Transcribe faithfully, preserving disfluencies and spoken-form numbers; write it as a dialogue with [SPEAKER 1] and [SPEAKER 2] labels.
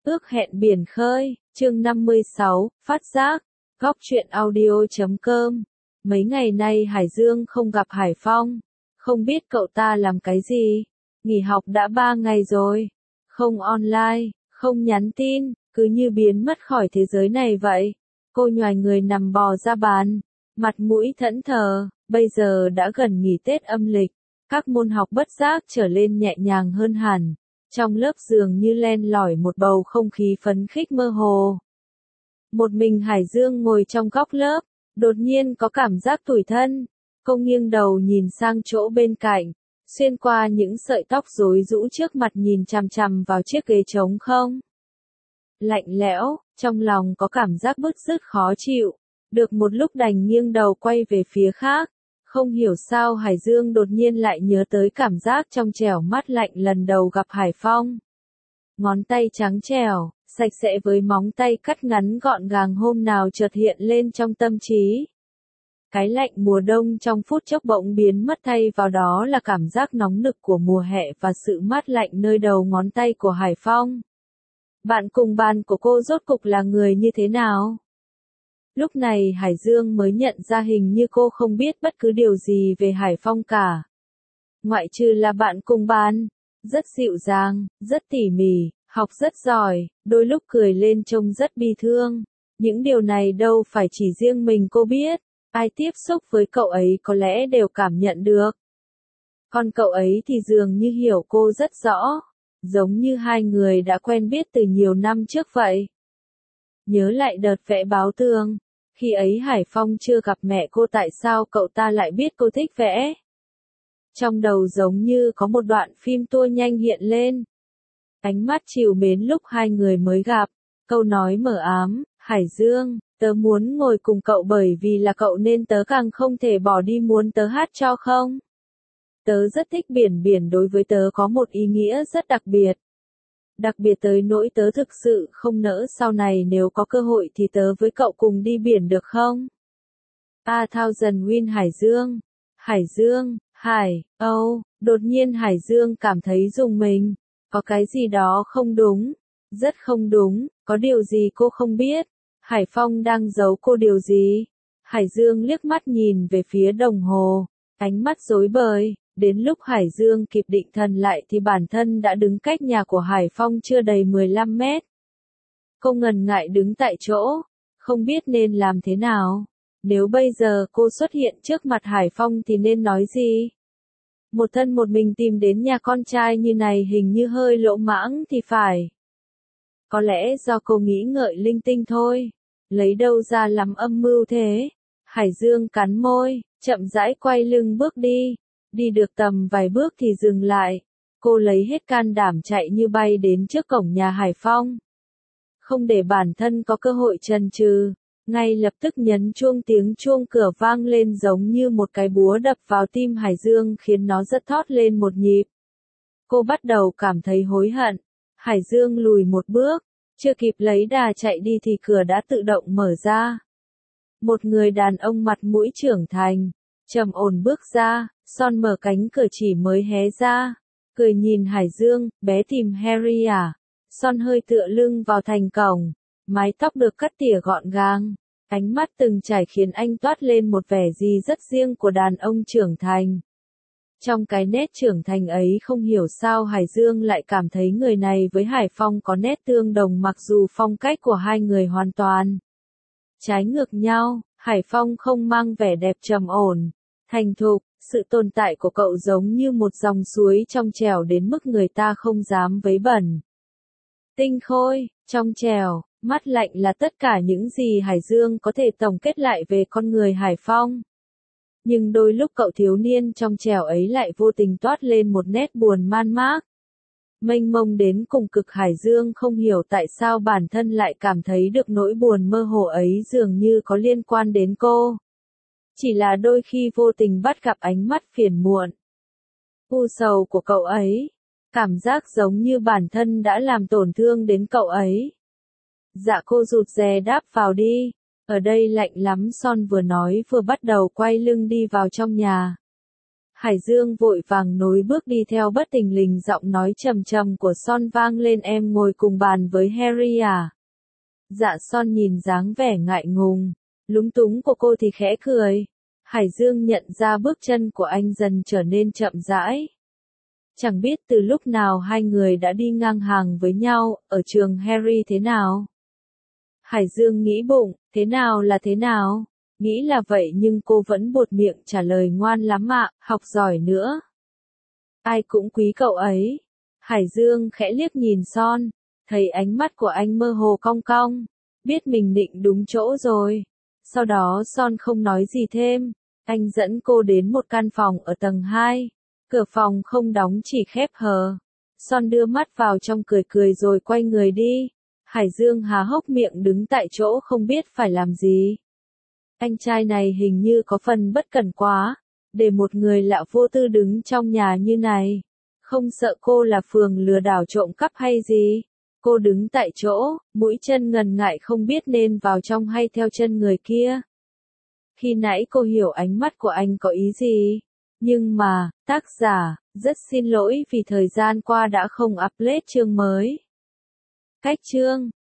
[SPEAKER 1] Ước hẹn biển khơi, chương năm mươi sáu, phát giác, góc truyện audio chấm com. Mấy ngày nay Hải Dương không gặp Hải Phong, không biết cậu ta làm cái gì. Nghỉ học đã ba ngày rồi, không online, không nhắn tin, cứ như biến mất khỏi thế giới này vậy. Cô nhoài người nằm bò ra bàn, mặt mũi thẫn thờ. Bây giờ đã gần nghỉ Tết âm lịch, các môn học bất giác trở lên nhẹ nhàng hơn hẳn. Trong lớp dường như len lỏi một bầu không khí phấn khích mơ hồ. Một mình Hải Dương ngồi trong góc lớp, đột nhiên có cảm giác tủi thân. Cô nghiêng đầu nhìn sang chỗ bên cạnh, xuyên qua những sợi tóc rối rũ trước mặt nhìn chằm chằm vào chiếc ghế trống không. Lạnh lẽo, trong lòng có cảm giác bứt rứt khó chịu, được một lúc đành nghiêng đầu quay về phía khác. Không hiểu sao Hải Dương đột nhiên lại nhớ tới cảm giác trong trẻo mát lạnh lần đầu gặp Hải Phong. Ngón tay trắng trẻo, sạch sẽ với móng tay cắt ngắn gọn gàng hôm nào chợt hiện lên trong tâm trí. Cái lạnh mùa đông trong phút chốc bỗng biến mất, thay vào đó là cảm giác nóng nực của mùa hè và sự mát lạnh nơi đầu ngón tay của Hải Phong. Bạn cùng bàn của cô rốt cục là người như thế nào? Lúc này Hải Dương mới nhận ra hình như cô không biết bất cứ điều gì về Hải Phong cả. Ngoại trừ là bạn cùng bàn, rất dịu dàng, rất tỉ mỉ, học rất giỏi, đôi lúc cười lên trông rất bi thương. Những điều này đâu phải chỉ riêng mình cô biết, ai tiếp xúc với cậu ấy có lẽ đều cảm nhận được. Còn cậu ấy thì dường như hiểu cô rất rõ, giống như hai người đã quen biết từ nhiều năm trước vậy. Nhớ lại đợt vẽ báo tường. Khi ấy Hải Phong chưa gặp mẹ cô, tại sao cậu ta lại biết cô thích vẽ? Trong đầu giống như có một đoạn phim tua nhanh hiện lên. Ánh mắt trìu mến lúc hai người mới gặp, câu nói mờ ám, Hải Dương, tớ muốn ngồi cùng cậu bởi vì là cậu nên tớ càng không thể bỏ đi, muốn tớ hát cho không? Tớ rất thích biển, biển đối với tớ có một ý nghĩa rất đặc biệt. Đặc biệt tới nỗi tớ thực sự không nỡ sau này nếu có cơ hội thì tớ với cậu cùng đi biển được không? A thousand win Hải Dương. Hải Dương, Hải, Âu, đột nhiên Hải Dương cảm thấy rùng mình. Có cái gì đó không đúng. Rất không đúng, có điều gì cô không biết. Hải Phong đang giấu cô điều gì? Hải Dương liếc mắt nhìn về phía đồng hồ. Ánh mắt rối bời. Đến lúc Hải Dương kịp định thần lại thì bản thân đã đứng cách nhà của Hải Phong chưa đầy mười lăm mét. Cô ngần ngại đứng tại chỗ, không biết nên làm thế nào. Nếu bây giờ cô xuất hiện trước mặt Hải Phong thì nên nói gì? Một thân một mình tìm đến nhà con trai như này hình như hơi lỗ mãng thì phải. Có lẽ do cô nghĩ ngợi linh tinh thôi. Lấy đâu ra lắm âm mưu thế? Hải Dương cắn môi, chậm rãi quay lưng bước đi. Đi được tầm vài bước thì dừng lại. Cô lấy hết can đảm chạy như bay đến trước cổng nhà Hải Phong. Không để bản thân có cơ hội chần chừ, ngay lập tức nhấn chuông. Tiếng chuông cửa vang lên giống như một cái búa đập vào tim Hải Dương khiến nó giật thót lên một nhịp. Cô bắt đầu cảm thấy hối hận. Hải Dương lùi một bước, chưa kịp lấy đà chạy đi thì cửa đã tự động mở ra. Một người đàn ông mặt mũi trưởng thành, trầm ổn bước ra. Son mở cánh cửa chỉ mới hé ra, cười nhìn Hải Dương, bé tìm Harry à? Son hơi tựa lưng vào thành cổng, mái tóc được cắt tỉa gọn gàng, ánh mắt từng trải khiến anh toát lên một vẻ gì rất riêng của đàn ông trưởng thành. Trong cái nét trưởng thành ấy không hiểu sao Hải Dương lại cảm thấy người này với Hải Phong có nét tương đồng, mặc dù phong cách của hai người hoàn toàn trái ngược nhau. Hải Phong không mang vẻ đẹp trầm ổn, thành thục. Sự tồn tại của cậu giống như một dòng suối trong trẻo đến mức người ta không dám vấy bẩn. Tinh khôi, trong trẻo, mát lạnh là tất cả những gì Hải Dương có thể tổng kết lại về con người Hải Phong. Nhưng đôi lúc cậu thiếu niên trong trẻo ấy lại vô tình toát lên một nét buồn man mác. Mênh mông đến cùng cực. Hải Dương không hiểu tại sao bản thân lại cảm thấy được nỗi buồn mơ hồ ấy dường như có liên quan đến cô. Chỉ là đôi khi vô tình bắt gặp ánh mắt phiền muộn, u sầu của cậu ấy. Cảm giác giống như bản thân đã làm tổn thương đến cậu ấy. Dạ cô rụt rè đáp vào đi. Ở đây lạnh lắm. Son vừa nói vừa bắt đầu quay lưng đi vào trong nhà. Hải Dương vội vàng nối bước đi theo, bất thình lình giọng nói trầm trầm của Son vang lên, em ngồi cùng bàn với Harry à? Dạ Son nhìn dáng vẻ ngại ngùng, lúng túng của cô thì khẽ cười. Hải Dương nhận ra bước chân của anh dần trở nên chậm rãi. Chẳng biết từ lúc nào hai người đã đi ngang hàng với nhau, ở trường Harry thế nào? Hải Dương nghĩ bụng, thế nào là thế nào? Nghĩ là vậy nhưng cô vẫn buột miệng trả lời, ngoan lắm ạ, học giỏi nữa. Ai cũng quý cậu ấy. Hải Dương khẽ liếc nhìn Son, thấy ánh mắt của anh mơ hồ cong cong, biết mình định đúng chỗ rồi. Sau đó Son không nói gì thêm, anh dẫn cô đến một căn phòng ở tầng hai. Cửa phòng không đóng, chỉ khép hờ. Son đưa mắt vào trong cười cười rồi quay người đi. Hải Dương há hốc miệng đứng tại chỗ không biết phải làm gì. Anh trai này hình như có phần bất cẩn quá, để một người lạ vô tư đứng trong nhà như này. Không sợ cô là phường lừa đảo trộm cắp hay gì? Cô đứng tại chỗ, mũi chân ngần ngại không biết nên vào trong hay theo chân người kia. Khi nãy cô hiểu ánh mắt của anh có ý gì. Nhưng mà, tác giả, rất xin lỗi vì thời gian qua đã không upload chương mới. Cách chương